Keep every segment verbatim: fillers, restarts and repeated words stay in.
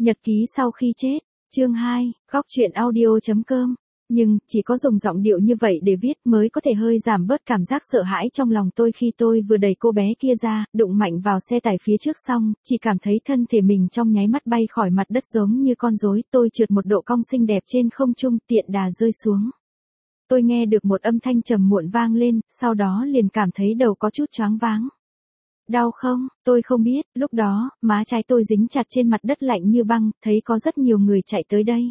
Nhật ký sau khi chết, chương hai, góc truyện audio.com. Nhưng, chỉ có dùng giọng điệu như vậy để viết mới có thể hơi giảm bớt cảm giác sợ hãi trong lòng tôi khi tôi vừa đẩy cô bé kia ra, đụng mạnh vào xe tải phía trước xong, chỉ cảm thấy thân thể mình trong nháy mắt bay khỏi mặt đất giống như con rối, tôi trượt một độ cong xinh đẹp trên không trung tiện đà rơi xuống. Tôi nghe được một âm thanh trầm muộn vang lên, sau đó liền cảm thấy đầu có chút choáng váng. Đau không? Tôi không biết, lúc đó, má trái tôi dính chặt trên mặt đất lạnh như băng, thấy có rất nhiều người chạy tới đây.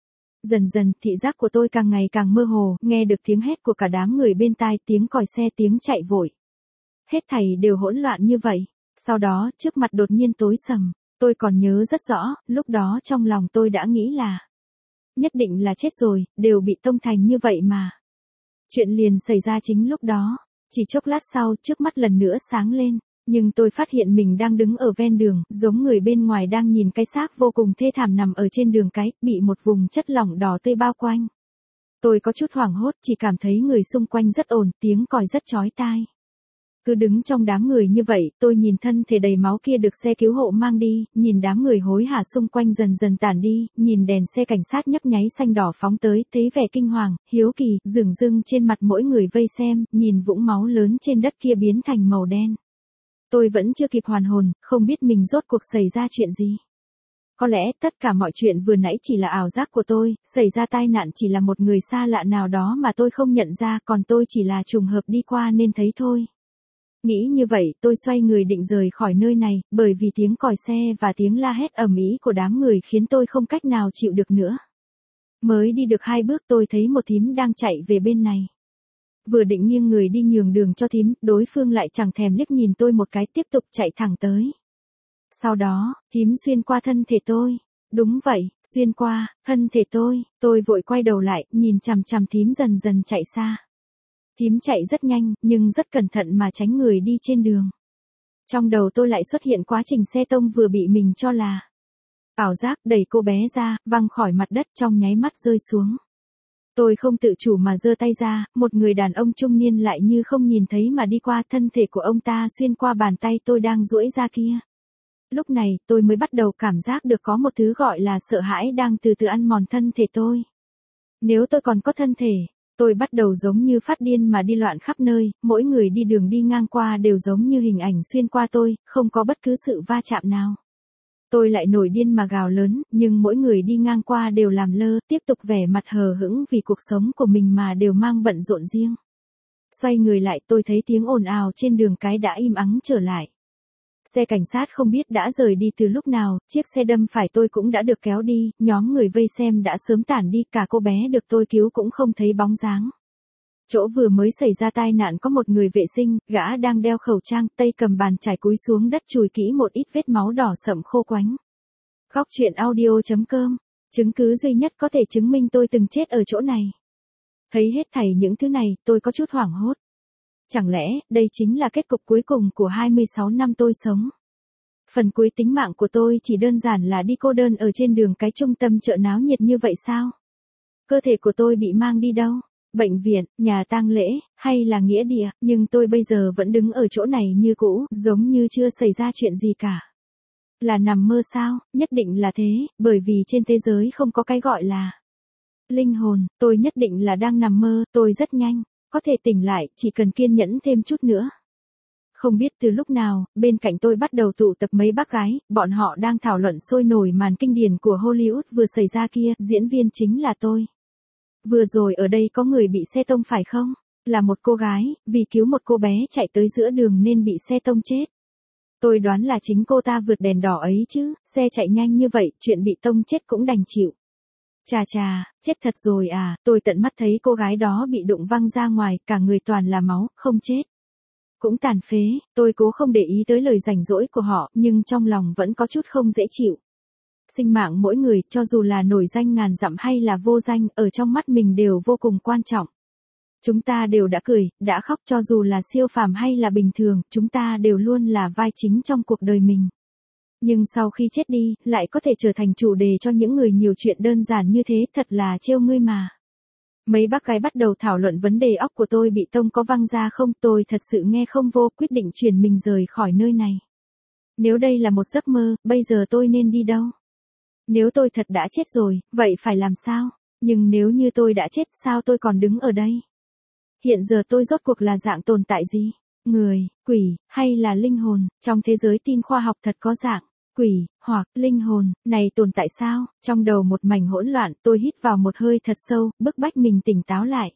Dần dần, thị giác của tôi càng ngày càng mơ hồ, nghe được tiếng hét của cả đám người bên tai, tiếng còi xe, tiếng chạy vội. Hết thảy đều hỗn loạn như vậy. Sau đó, trước mặt đột nhiên tối sầm. Tôi còn nhớ rất rõ, lúc đó trong lòng tôi đã nghĩ là nhất định là chết rồi, đều bị tông thành như vậy mà. Chuyện liền xảy ra chính lúc đó. Chỉ chốc lát sau, trước mắt lần nữa sáng lên. Nhưng tôi phát hiện mình đang đứng ở ven đường, giống người bên ngoài đang nhìn cái xác vô cùng thê thảm nằm ở trên đường cái, bị một vùng chất lỏng đỏ tươi bao quanh. Tôi có chút hoảng hốt, chỉ cảm thấy người xung quanh rất ồn, tiếng còi rất chói tai. Cứ đứng trong đám người như vậy, tôi nhìn thân thể đầy máu kia được xe cứu hộ mang đi, nhìn đám người hối hả xung quanh dần dần tản đi, nhìn đèn xe cảnh sát nhấp nháy xanh đỏ phóng tới, thấy vẻ kinh hoàng, hiếu kỳ, dửng dưng trên mặt mỗi người vây xem, nhìn vũng máu lớn trên đất kia biến thành màu đen. Tôi vẫn chưa kịp hoàn hồn, không biết mình rốt cuộc xảy ra chuyện gì. Có lẽ tất cả mọi chuyện vừa nãy chỉ là ảo giác của tôi, xảy ra tai nạn chỉ là một người xa lạ nào đó mà tôi không nhận ra, còn tôi chỉ là trùng hợp đi qua nên thấy thôi. Nghĩ như vậy, tôi xoay người định rời khỏi nơi này, bởi vì tiếng còi xe và tiếng la hét ầm ĩ của đám người khiến tôi không cách nào chịu được nữa. Mới đi được hai bước tôi thấy một thím đang chạy về bên này. Vừa định nghiêng người đi nhường đường cho thím, đối phương lại chẳng thèm liếc nhìn tôi một cái, tiếp tục chạy thẳng tới. Sau đó, thím xuyên qua thân thể tôi. Đúng vậy, xuyên qua, thân thể tôi, tôi vội quay đầu lại, nhìn chằm chằm thím dần dần chạy xa. Thím chạy rất nhanh, nhưng rất cẩn thận mà tránh người đi trên đường. Trong đầu tôi lại xuất hiện quá trình xe tông vừa bị mình cho là ảo giác, đẩy cô bé ra, văng khỏi mặt đất trong nháy mắt rơi xuống. Tôi không tự chủ mà giơ tay ra, một người đàn ông trung niên lại như không nhìn thấy mà đi qua, thân thể của ông ta xuyên qua bàn tay tôi đang duỗi ra kia. Lúc này, tôi mới bắt đầu cảm giác được có một thứ gọi là sợ hãi đang từ từ ăn mòn thân thể tôi. Nếu tôi còn có thân thể, tôi bắt đầu giống như phát điên mà đi loạn khắp nơi, mỗi người đi đường đi ngang qua đều giống như hình ảnh xuyên qua tôi, không có bất cứ sự va chạm nào. Tôi lại nổi điên mà gào lớn, nhưng mỗi người đi ngang qua đều làm lơ, tiếp tục vẻ mặt hờ hững vì cuộc sống của mình mà đều mang bận rộn riêng. Xoay người lại tôi thấy tiếng ồn ào trên đường cái đã im ắng trở lại. Xe cảnh sát không biết đã rời đi từ lúc nào, chiếc xe đâm phải tôi cũng đã được kéo đi, nhóm người vây xem đã sớm tản đi, cả cô bé được tôi cứu cũng không thấy bóng dáng. Chỗ vừa mới xảy ra tai nạn có một người vệ sinh, gã đang đeo khẩu trang, tay cầm bàn chải cúi xuống đất chùi kỹ một ít vết máu đỏ sậm khô quánh. Góc truyện audio.com, chứng cứ duy nhất có thể chứng minh tôi từng chết ở chỗ này. Thấy hết thảy những thứ này, tôi có chút hoảng hốt. Chẳng lẽ, đây chính là kết cục cuối cùng của hai mươi sáu năm tôi sống? Phần cuối tính mạng của tôi chỉ đơn giản là đi cô đơn ở trên đường cái trung tâm chợ náo nhiệt như vậy sao? Cơ thể của tôi bị mang đi đâu? Bệnh viện, nhà tang lễ, hay là nghĩa địa, nhưng tôi bây giờ vẫn đứng ở chỗ này như cũ, giống như chưa xảy ra chuyện gì cả. Là nằm mơ sao? Nhất định là thế, bởi vì trên thế giới không có cái gọi là linh hồn, tôi nhất định là đang nằm mơ, tôi rất nhanh, có thể tỉnh lại, chỉ cần kiên nhẫn thêm chút nữa. Không biết từ lúc nào, bên cạnh tôi bắt đầu tụ tập mấy bác gái, bọn họ đang thảo luận sôi nổi màn kinh điển của Hollywood vừa xảy ra kia, diễn viên chính là tôi. Vừa rồi ở đây có người bị xe tông phải không? Là một cô gái, vì cứu một cô bé chạy tới giữa đường nên bị xe tông chết. Tôi đoán là chính cô ta vượt đèn đỏ ấy chứ, xe chạy nhanh như vậy, chuyện bị tông chết cũng đành chịu. Chà chà, chết thật rồi à, tôi tận mắt thấy cô gái đó bị đụng văng ra ngoài, cả người toàn là máu, không chết. Cũng tàn phế, tôi cố không để ý tới lời rảnh rỗi của họ, nhưng trong lòng vẫn có chút không dễ chịu. Sinh mạng mỗi người, cho dù là nổi danh ngàn dặm hay là vô danh, ở trong mắt mình đều vô cùng quan trọng. Chúng ta đều đã cười, đã khóc, cho dù là siêu phàm hay là bình thường, chúng ta đều luôn là vai chính trong cuộc đời mình. Nhưng sau khi chết đi, lại có thể trở thành chủ đề cho những người nhiều chuyện đơn giản như thế, thật là trêu ngươi mà. Mấy bác gái bắt đầu thảo luận vấn đề óc của tôi bị tông có văng ra không, tôi thật sự nghe không vô, quyết định chuyển mình rời khỏi nơi này. Nếu đây là một giấc mơ, bây giờ tôi nên đi đâu? Nếu tôi thật đã chết rồi, vậy phải làm sao? Nhưng nếu như tôi đã chết, sao tôi còn đứng ở đây? Hiện giờ tôi rốt cuộc là dạng tồn tại gì? Người, quỷ, hay là linh hồn? Trong thế giới tin khoa học thật có dạng quỷ, hoặc linh hồn, này tồn tại sao? Trong đầu một mảnh hỗn loạn, tôi hít vào một hơi thật sâu, bức bách mình tỉnh táo lại.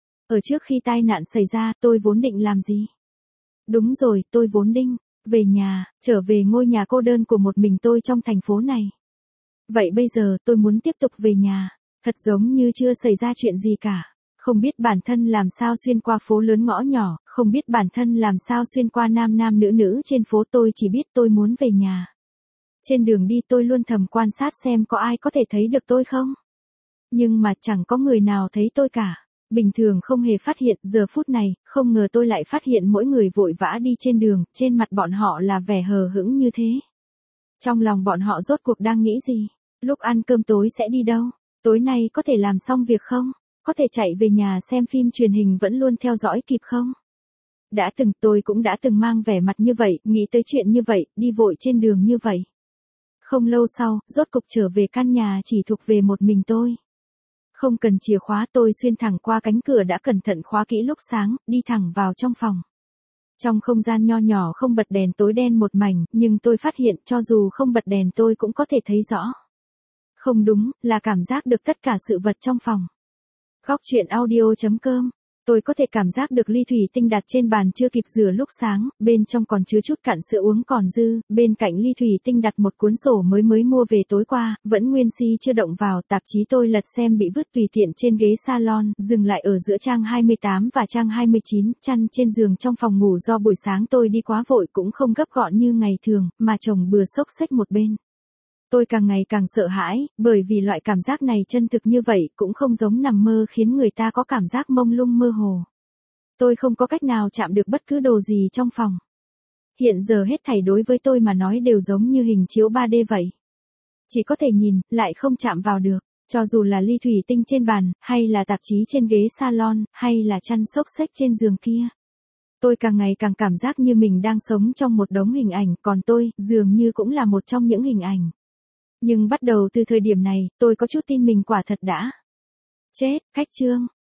Ở trước khi tai nạn xảy ra, tôi vốn định làm gì? Đúng rồi, tôi vốn định về nhà, trở về ngôi nhà cô đơn của một mình tôi trong thành phố này. Vậy bây giờ tôi muốn tiếp tục về nhà, thật giống như chưa xảy ra chuyện gì cả. Không biết bản thân làm sao xuyên qua phố lớn ngõ nhỏ, không biết bản thân làm sao xuyên qua nam nam nữ nữ trên phố, tôi chỉ biết tôi muốn về nhà. Trên đường đi tôi luôn thầm quan sát xem có ai có thể thấy được tôi không. Nhưng mà chẳng có người nào thấy tôi cả. Bình thường không hề phát hiện, giờ phút này, không ngờ tôi lại phát hiện mỗi người vội vã đi trên đường, trên mặt bọn họ là vẻ hờ hững như thế. Trong lòng bọn họ rốt cuộc đang nghĩ gì? Lúc ăn cơm tối sẽ đi đâu? Tối nay có thể làm xong việc không? Có thể chạy về nhà xem phim truyền hình vẫn luôn theo dõi kịp không? Đã từng tôi cũng đã từng mang vẻ mặt như vậy, nghĩ tới chuyện như vậy, đi vội trên đường như vậy. Không lâu sau, rốt cục trở về căn nhà chỉ thuộc về một mình tôi. Không cần chìa khóa, tôi xuyên thẳng qua cánh cửa đã cẩn thận khóa kỹ lúc sáng, đi thẳng vào trong phòng. Trong không gian nho nhỏ không bật đèn, tối đen một mảnh, nhưng tôi phát hiện cho dù không bật đèn tôi cũng có thể thấy rõ. Không đúng, là cảm giác được tất cả sự vật trong phòng. Góc truyện audio chấm com. Tôi có thể cảm giác được ly thủy tinh đặt trên bàn chưa kịp rửa lúc sáng, bên trong còn chứa chút cạn sữa uống còn dư, bên cạnh ly thủy tinh đặt một cuốn sổ mới mới mua về tối qua, vẫn nguyên si chưa động vào, tạp chí tôi lật xem bị vứt tùy tiện trên ghế salon, dừng lại ở giữa trang hai mươi tám và trang hai mươi chín, chăn trên giường trong phòng ngủ do buổi sáng tôi đi quá vội cũng không gấp gọn như ngày thường, mà chồng bừa xốc xếch một bên. Tôi càng ngày càng sợ hãi, bởi vì loại cảm giác này chân thực như vậy cũng không giống nằm mơ khiến người ta có cảm giác mông lung mơ hồ. Tôi không có cách nào chạm được bất cứ đồ gì trong phòng. Hiện giờ hết thảy đối với tôi mà nói đều giống như hình chiếu ba D vậy. Chỉ có thể nhìn, lại không chạm vào được. Cho dù là ly thủy tinh trên bàn, hay là tạp chí trên ghế salon, hay là chăn xốc xếch trên giường kia. Tôi càng ngày càng cảm giác như mình đang sống trong một đống hình ảnh, còn tôi, dường như cũng là một trong những hình ảnh. Nhưng bắt đầu từ thời điểm này, tôi có chút tin mình quả thật đã chết. Cách chương